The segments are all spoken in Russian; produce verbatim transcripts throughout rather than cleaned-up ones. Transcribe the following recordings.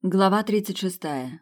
Глава тридцать шестая.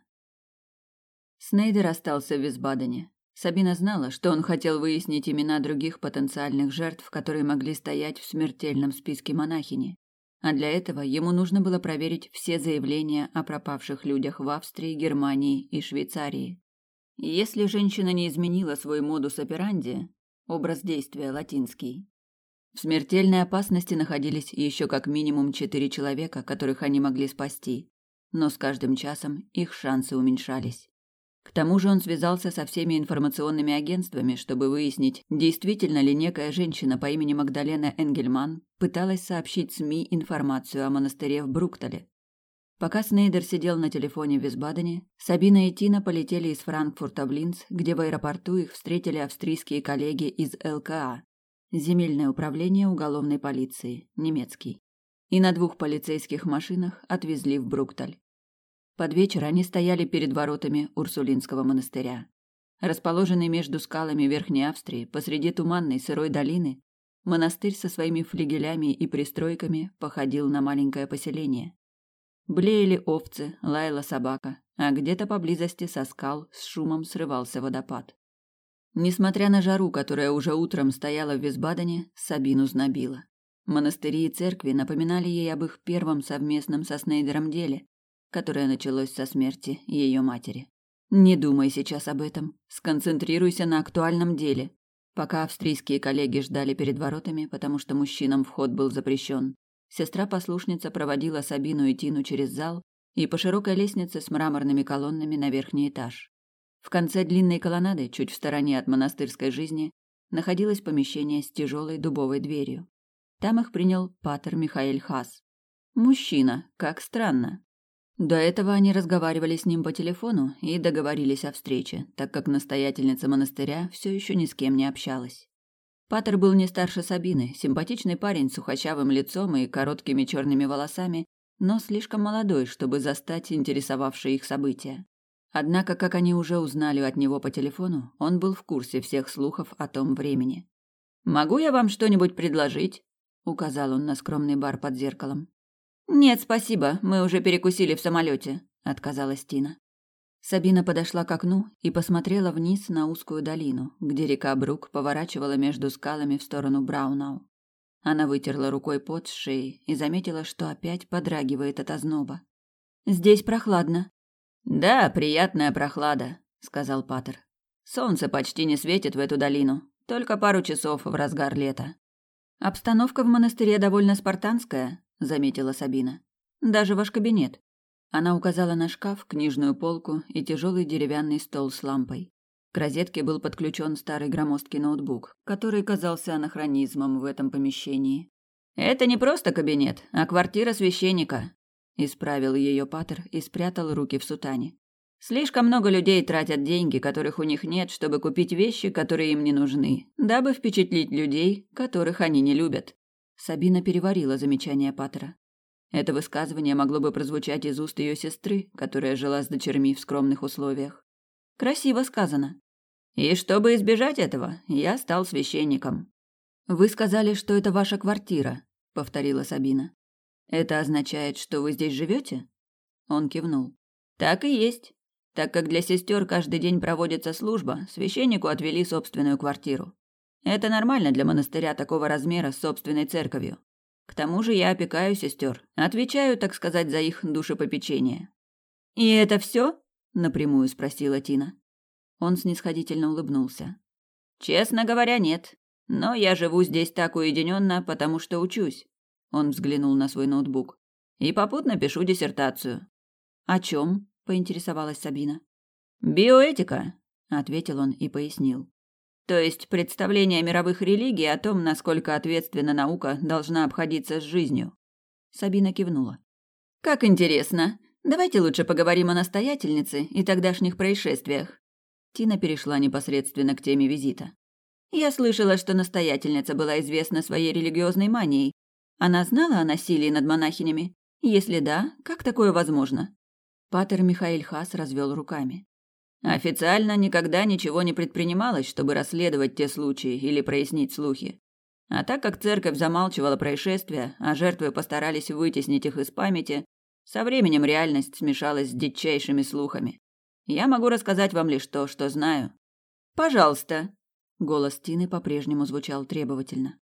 Снейдер остался в Висбадене. Сабина знала, что он хотел выяснить имена других потенциальных жертв, которые могли стоять в смертельном списке монахини. А для этого ему нужно было проверить все заявления о пропавших людях в Австрии, Германии и Швейцарии. И если женщина не изменила свой модус операнди, образ действия латинский, в смертельной опасности находились еще как минимум четыре человека, которых они могли спасти. Но с каждым часом их шансы уменьшались. К тому же он связался со всеми информационными агентствами, чтобы выяснить, действительно ли некая женщина по имени Магдалена Энгельман пыталась сообщить СМИ информацию о монастыре в Бруктале. Пока Снейдер сидел на телефоне в Висбадене, Сабина и Тина полетели из Франкфурта в Линц, где в аэропорту их встретили австрийские коллеги из эл ка а, Земельное управление уголовной полиции, немецкий, и на двух полицейских машинах отвезли в Брукталь. Под вечер они стояли перед воротами Урсулинского монастыря. Расположенный между скалами Верхней Австрии, посреди туманной сырой долины, монастырь со своими флигелями и пристройками походил на маленькое поселение. Блеяли овцы, лаяла собака, а где-то поблизости со скал с шумом срывался водопад. Несмотря на жару, которая уже утром стояла в Висбадене, Сабину знобило. Монастыри и церкви напоминали ей об их первом совместном со Снейдером деле, которое началось со смерти ее матери. Не думай сейчас об этом. Сконцентрируйся на актуальном деле. Пока австрийские коллеги ждали перед воротами, потому что мужчинам вход был запрещен, сестра-послушница проводила Сабину и Тину через зал и по широкой лестнице с мраморными колоннами на верхний этаж. В конце длинной колоннады, чуть в стороне от монастырской жизни, находилось помещение с тяжелой дубовой дверью. Там их принял патер Михаэль Хас. Мужчина, как странно. До этого они разговаривали с ним по телефону и договорились о встрече, так как настоятельница монастыря все еще ни с кем не общалась. Патер был не старше Сабины, симпатичный парень с сухощавым лицом и короткими черными волосами, но слишком молодой, чтобы застать интересовавшие их события. Однако, как они уже узнали от него по телефону, он был в курсе всех слухов о том времени. «Могу я вам что-нибудь предложить?» – указал он на скромный бар под зеркалом. «Нет, спасибо, мы уже перекусили в самолете», — отказалась Тина. Сабина подошла к окну и посмотрела вниз на узкую долину, где река Брук поворачивала между скалами в сторону Браунау. Она вытерла рукой пот с шеи и заметила, что опять подрагивает от озноба. «Здесь прохладно». «Да, приятная прохлада», — сказал патер. «Солнце почти не светит в эту долину, только пару часов в разгар лета». «Обстановка в монастыре довольно спартанская», — заметила Сабина. «Даже ваш кабинет». Она указала на шкаф, книжную полку и тяжелый деревянный стол с лампой. К розетке был подключен старый громоздкий ноутбук, который казался анахронизмом в этом помещении. «Это не просто кабинет, а квартира священника», — исправил ее патер и спрятал руки в сутане. «Слишком много людей тратят деньги, которых у них нет, чтобы купить вещи, которые им не нужны, дабы впечатлить людей, которых они не любят». Сабина переварила замечание патера. Это высказывание могло бы прозвучать из уст ее сестры, которая жила с дочерьми в скромных условиях. Красиво сказано. «И чтобы избежать этого, я стал священником». «Вы сказали, что это ваша квартира», — повторила Сабина. «Это означает, что вы здесь живете?» Он кивнул. «Так и есть. Так как для сестер каждый день проводится служба, священнику отвели собственную квартиру. Это нормально для монастыря такого размера с собственной церковью. К тому же я опекаю сестер, отвечаю, так сказать, за их душепопечение». «И это все?» – напрямую спросила Тина. Он снисходительно улыбнулся. «Честно говоря, нет. Но я живу здесь так уединенно, потому что учусь». Он взглянул на свой ноутбук. «И попутно пишу диссертацию». «О чем?» – поинтересовалась Сабина. «Биоэтика», – ответил он и пояснил. То есть представление мировых религий о том, насколько ответственно наука должна обходиться с жизнью. Сабина кивнула. «Как интересно. Давайте лучше поговорим о настоятельнице и тогдашних происшествиях». Тина перешла непосредственно к теме визита. «Я слышала, что настоятельница была известна своей религиозной манией. Она знала о насилии над монахинями? Если да, как такое возможно?» Патер Михаэль Хас развел руками. Официально никогда ничего не предпринималось, чтобы расследовать те случаи или прояснить слухи. А так как церковь замалчивала происшествия, а жертвы постарались вытеснить их из памяти, Со временем реальность смешалась с дичайшими слухами. Я могу рассказать вам лишь то, что знаю. Пожалуйста. Голос Тины по-прежнему звучал требовательно.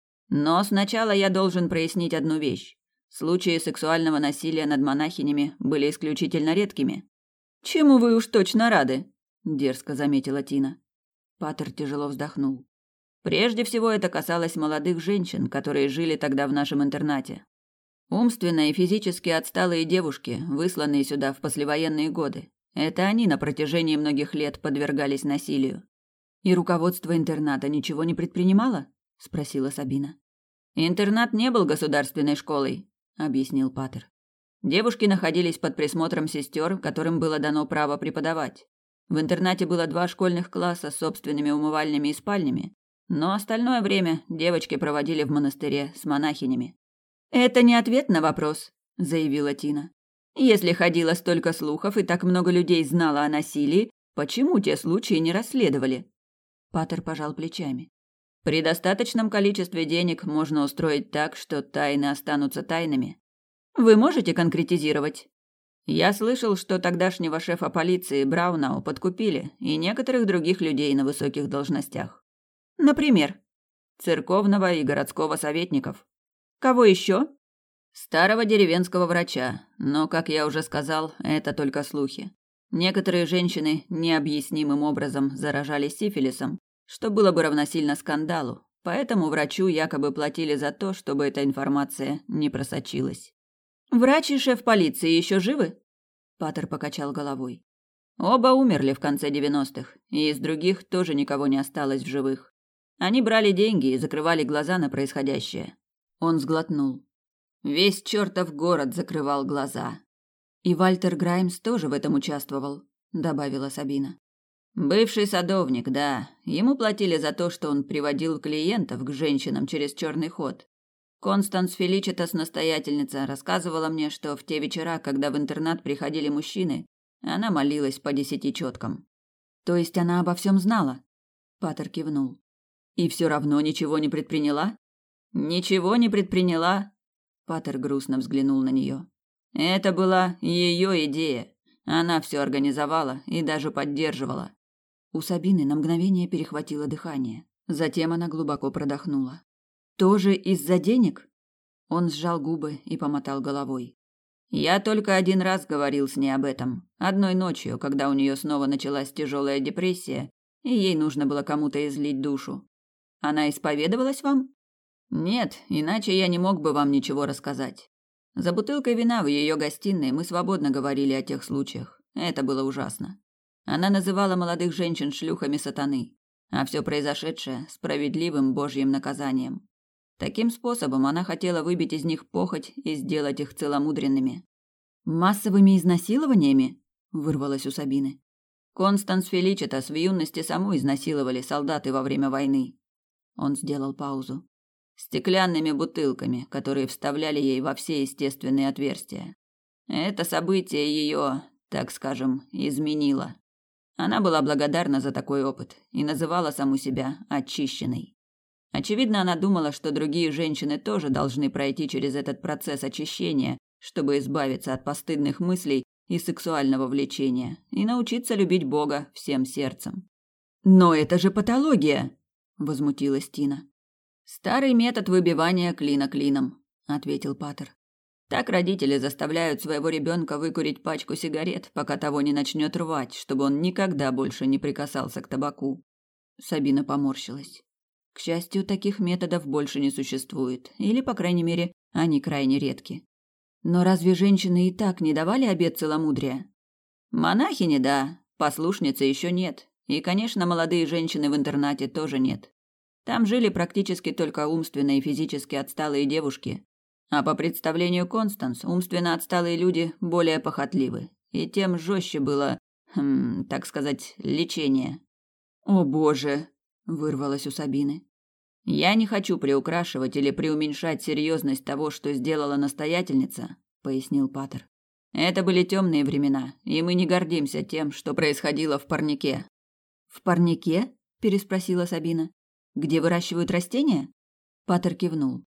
Но сначала я должен прояснить одну вещь. Случаи сексуального насилия над монахинями были исключительно редкими. Чему вы уж точно рады? Дерзко заметила Тина. Паттер тяжело вздохнул. Прежде всего это касалось молодых женщин, которые жили тогда в нашем интернате. Умственно и физически отсталые девушки, высланные сюда в послевоенные годы. Это они на протяжении многих лет подвергались насилию. И руководство интерната ничего не предпринимало? Спросила Сабина. Интернат не был государственной школой, объяснил Паттер. Девушки находились под присмотром сестер, которым было дано право преподавать. В интернате было два школьных класса с собственными умывальнями и спальнями, но остальное время девочки проводили в монастыре с монахинями. «Это не ответ на вопрос», – заявила Тина. «Если ходило столько слухов и так много людей знало о насилии, почему те случаи не расследовали?» Паттер пожал плечами. «При достаточном количестве денег можно устроить так, что тайны останутся тайнами. Вы можете конкретизировать?» «Я слышал, что тогдашнего шефа полиции Браунау подкупили и некоторых других людей на высоких должностях. Например, церковного и городского советников. Кого еще?» «Старого деревенского врача, но, как я уже сказал, это только слухи. Некоторые женщины необъяснимым образом заражались сифилисом, что было бы равносильно скандалу, поэтому врачу якобы платили за то, чтобы эта информация не просочилась». «Врач и шеф полиции еще живы?» Паттер покачал головой. «Оба умерли в конце девяностых, и из других тоже никого не осталось в живых. Они брали деньги и закрывали глаза на происходящее». Он сглотнул. Весь чертов город закрывал глаза. «И Вальтер Граймс тоже в этом участвовал», — добавила Сабина. «Бывший садовник, да. Ему платили за то, что он приводил клиентов к женщинам через черный ход. Констанс Феличитас, настоятельница, рассказывала мне, что в те вечера, когда в интернат приходили мужчины, она молилась по десяти четкам». «То есть она обо всем знала?» Паттер кивнул. «И все равно ничего не предприняла?» «Ничего не предприняла?» Паттер грустно взглянул на нее. «Это была ее идея. Она все организовала и даже поддерживала». У Сабины на мгновение перехватило дыхание. Затем она глубоко продохнула. «Тоже из-за денег?» Он сжал губы и помотал головой. «Я только один раз говорил с ней об этом. Одной ночью, когда у нее снова началась тяжелая депрессия, и ей нужно было кому-то излить душу. Она исповедовалась вам?» «Нет, иначе я не мог бы вам ничего рассказать. За бутылкой вина в ее гостиной мы свободно говорили о тех случаях. Это было ужасно. Она называла молодых женщин шлюхами сатаны, а все произошедшее справедливым божьим наказанием. Таким способом она хотела выбить из них похоть и сделать их целомудренными». «Массовыми изнасилованиями?» – вырвалось у Сабины. «Констанс Феличитас в юности саму изнасиловали солдаты во время войны». Он сделал паузу. «Стеклянными бутылками, которые вставляли ей во все естественные отверстия. Это событие ее, так скажем, изменило. Она была благодарна за такой опыт и называла саму себя очищенной. Очевидно, она думала, что другие женщины тоже должны пройти через этот процесс очищения, чтобы избавиться от постыдных мыслей и сексуального влечения и научиться любить Бога всем сердцем». «Но это же патология!» – возмутилась Тина. «Старый метод выбивания клина клином», – ответил Паттер. «Так родители заставляют своего ребенка выкурить пачку сигарет, пока того не начнет рвать, чтобы он никогда больше не прикасался к табаку». Сабина поморщилась. К счастью, таких методов больше не существует, или, по крайней мере, они крайне редки. Но разве женщины и так не давали обет целомудрия? Монахини, да, послушницы еще нет. И, конечно, молодые женщины в интернате тоже нет. Там жили практически только умственно и физически отсталые девушки. А по представлению Констанс, умственно отсталые люди более похотливы. И тем жестче было, хм, так сказать, лечение. «О боже!» – вырвалось у Сабины. «Я не хочу приукрашивать или преуменьшать серьезность того, что сделала настоятельница», – пояснил Паттер. «Это были темные времена, и мы не гордимся тем, что происходило в парнике». «В парнике?» – переспросила Сабина. «Где выращивают растения?» Паттер кивнул.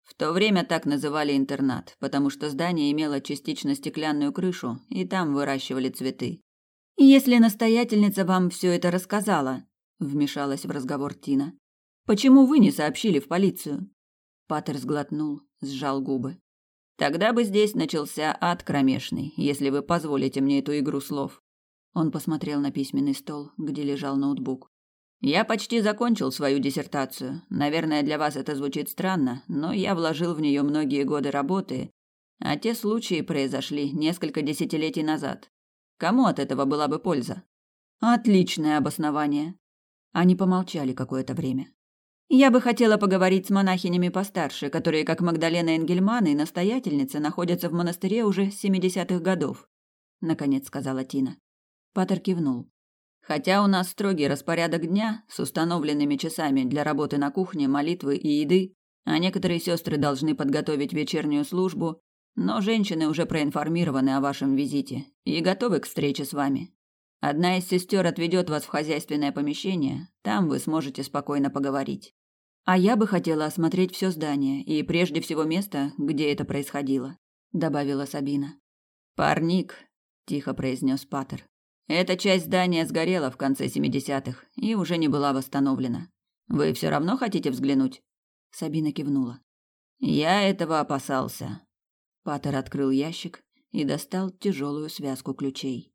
В то время так называли интернат, потому что здание имело частично стеклянную крышу, и там выращивали цветы. «Если настоятельница вам все это рассказала», — вмешалась в разговор Тина, — «почему вы не сообщили в полицию?» Паттер сглотнул, сжал губы. «Тогда бы здесь начался ад кромешный, если вы позволите мне эту игру слов». Он посмотрел на письменный стол, где лежал ноутбук. «Я почти закончил свою диссертацию. Наверное, для вас это звучит странно, но я вложил в нее многие годы работы, а те случаи произошли несколько десятилетий назад. Кому от этого была бы польза?» «Отличное обоснование». Они помолчали какое-то время. «Я бы хотела поговорить с монахинями постарше, которые, как Магдалена Энгельман и настоятельница, находятся в монастыре уже с семидесятых годов», — наконец сказала Тина. Паттер кивнул. «Хотя у нас строгий распорядок дня с установленными часами для работы на кухне, молитвы и еды, а некоторые сестры должны подготовить вечернюю службу, но женщины уже проинформированы о вашем визите и готовы к встрече с вами. Одна из сестер отведет вас в хозяйственное помещение, там вы сможете спокойно поговорить. А я бы хотела осмотреть все здание и прежде всего место, где это происходило», — добавила Сабина. «Парник», — тихо произнес Паттер. «Эта часть здания сгорела в конце семидесятых и уже не была восстановлена. Вы все равно хотите взглянуть?» Сабина кивнула. «Я этого опасался». Паттер открыл ящик и достал тяжелую связку ключей.